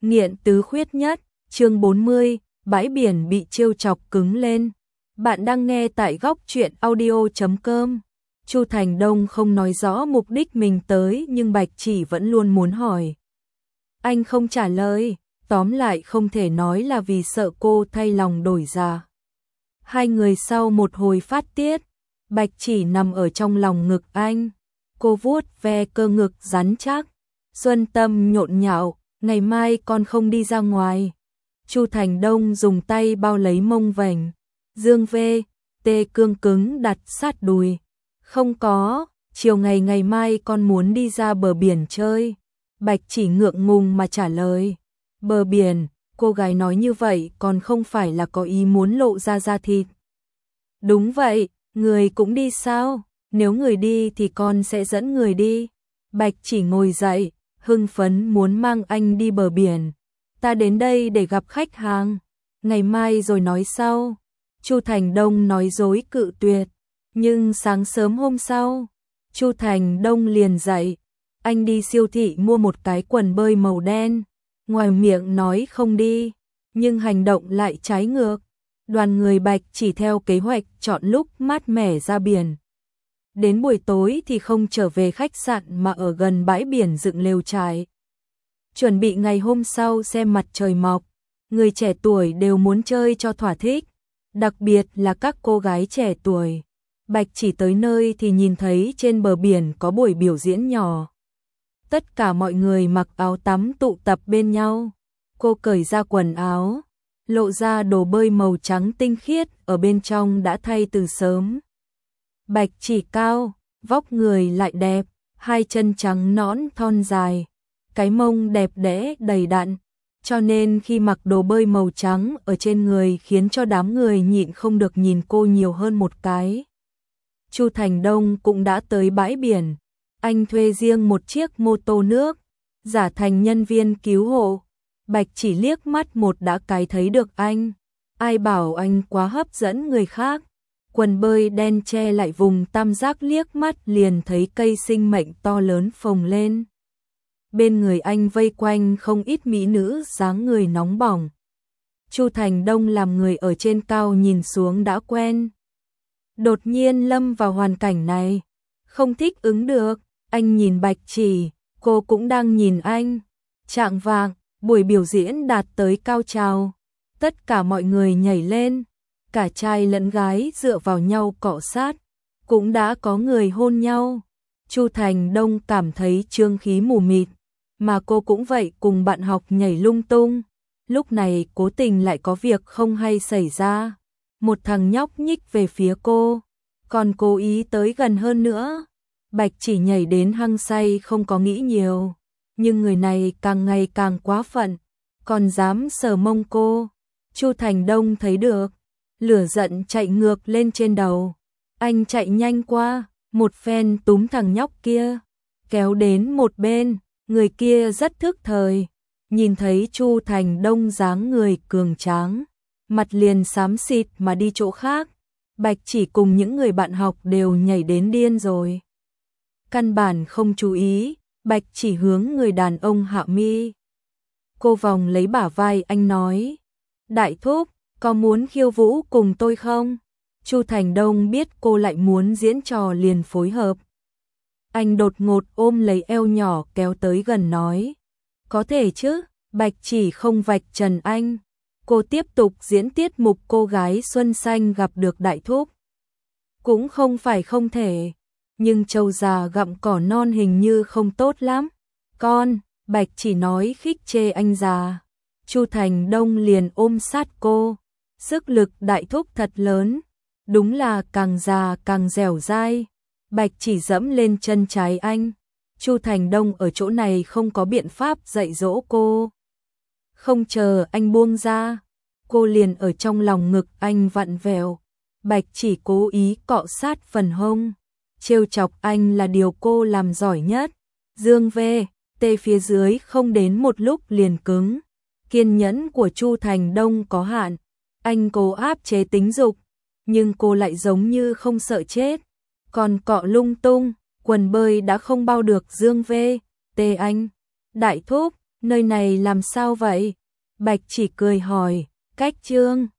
Nghiện tứ khuyết nhất, chương 40, bãi biển bị trêu chọc cứng lên. Bạn đang nghe tại góc truyện audio.com. Chu Thành Đông không nói rõ mục đích mình tới nhưng Bạch Chỉ vẫn luôn muốn hỏi. Anh không trả lời, tóm lại không thể nói là vì sợ cô thay lòng đổi dạ. Hai người sau một hồi phát tiết, Bạch Chỉ nằm ở trong lòng ngực anh. Cô vuốt ve cơ ngực rắn chắc, Xuân tâm nhộn nhạo, ngày mai con không đi ra ngoài. Chu Thành Đông dùng tay bao lấy mông vành, dương vê, tê cương cứng đặt sát đùi. Không có, chiều ngày mai con muốn đi ra bờ biển chơi. Bạch Chỉ ngượng ngùng mà trả lời. Bờ biển, cô gái nói như vậy còn không phải là có ý muốn lộ ra da thịt. Đúng vậy, người cũng đi sao? Nếu người đi thì con sẽ dẫn người đi. Bạch Chỉ ngồi dậy, hưng phấn muốn mang anh đi bờ biển. Ta đến đây để gặp khách hàng, ngày mai rồi nói sau. Chu Thành Đông nói dối cự tuyệt, nhưng sáng sớm hôm sau, Chu Thành Đông liền dậy, anh đi siêu thị mua một cái quần bơi màu đen, ngoài miệng nói không đi, nhưng hành động lại trái ngược. Đoàn người Bạch Chỉ theo kế hoạch chọn lúc mát mẻ ra biển. Đến buổi tối thì không trở về khách sạn mà ở gần bãi biển dựng lều trại. Chuẩn bị ngày hôm sau xem mặt trời mọc, người trẻ tuổi đều muốn chơi cho thỏa thích, đặc biệt là các cô gái trẻ tuổi. Bạch Chỉ tới nơi thì nhìn thấy trên bờ biển có buổi biểu diễn nhỏ. Tất cả mọi người mặc áo tắm tụ tập bên nhau. Cô cởi ra quần áo, lộ ra đồ bơi màu trắng tinh khiết ở bên trong đã thay từ sớm. Bạch Chỉ cao, vóc người lại đẹp, hai chân trắng nõn thon dài, cái mông đẹp đẽ đầy đặn, cho nên khi mặc đồ bơi màu trắng ở trên người khiến cho đám người nhịn không được nhìn cô nhiều hơn một cái. Chu Thành Đông cũng đã tới bãi biển, anh thuê riêng một chiếc mô tô nước, giả thành nhân viên cứu hộ. Bạch Chỉ liếc mắt một đã cái thấy được anh, ai bảo anh quá hấp dẫn người khác. Quần bơi đen che lại vùng tam giác, liếc mắt liền thấy cây sinh mệnh to lớn phồng lên. Bên người anh vây quanh không ít mỹ nữ dáng người nóng bỏng. Chu Thành Đông làm người ở trên cao nhìn xuống đã quen. Đột nhiên lâm vào hoàn cảnh này, không thích ứng được, anh nhìn Bạch Chỉ, cô cũng đang nhìn anh. Chạng vạng, buổi biểu diễn đạt tới cao trào, tất cả mọi người nhảy lên, cả trai lẫn gái dựa vào nhau cọ sát, cũng đã có người hôn nhau. Chu Thành Đông cảm thấy trương khí mù mịt, mà cô cũng vậy, cùng bạn học nhảy lung tung. Lúc này cố tình lại có việc không hay xảy ra, một thằng nhóc nhích về phía cô, còn cố ý tới gần hơn nữa. Bạch Chỉ nhảy đến hăng say không có nghĩ nhiều, nhưng người này càng ngày càng quá phận, còn dám sờ mông cô. Chu Thành Đông thấy được, lửa giận chạy ngược lên trên đầu. Anh chạy nhanh qua, một phen túm thằng nhóc kia, kéo đến một bên. Người kia rất thức thời, nhìn thấy Chu Thành Đông dáng người cường tráng, mặt liền xám xịt mà đi chỗ khác. Bạch Chỉ cùng những người bạn học đều nhảy đến điên rồi. Căn bản không chú ý, Bạch Chỉ hướng người đàn ông hạ mi. Cô vòng lấy bả vai anh nói, đại thúc, có muốn khiêu vũ cùng tôi không? Chu Thành Đông biết cô lại muốn diễn trò liền phối hợp. Anh đột ngột ôm lấy eo nhỏ kéo tới gần nói, có thể chứ. Bạch Chỉ không vạch trần anh, cô tiếp tục diễn tiết mục cô gái xuân xanh gặp được đại thúc. Cũng không phải không thể, nhưng trâu già gặm cỏ non hình như không tốt lắm. Con, Bạch Chỉ nói khích chê anh già. Chu Thành Đông liền ôm sát cô, sức lực đại thúc thật lớn, đúng là càng già càng dẻo dai. Bạch Chỉ dẫm lên chân trái anh. Chu Thành Đông ở chỗ này không có biện pháp dạy dỗ cô. Không chờ anh buông ra, cô liền ở trong lòng ngực anh vặn vẹo. Bạch Chỉ cố ý cọ sát phần hông, trêu chọc anh là điều cô làm giỏi nhất. Dương vê, tê phía dưới không đến một lúc liền cứng. Kiên nhẫn của Chu Thành Đông có hạn, anh cố áp chế tính dục, nhưng cô lại giống như không sợ chết. Còn cọ lung tung, quần bơi đã không bao được dương vê, tê anh. Đại thúc, Nơi này làm sao vậy? Bạch Chỉ cười hỏi, cách Trương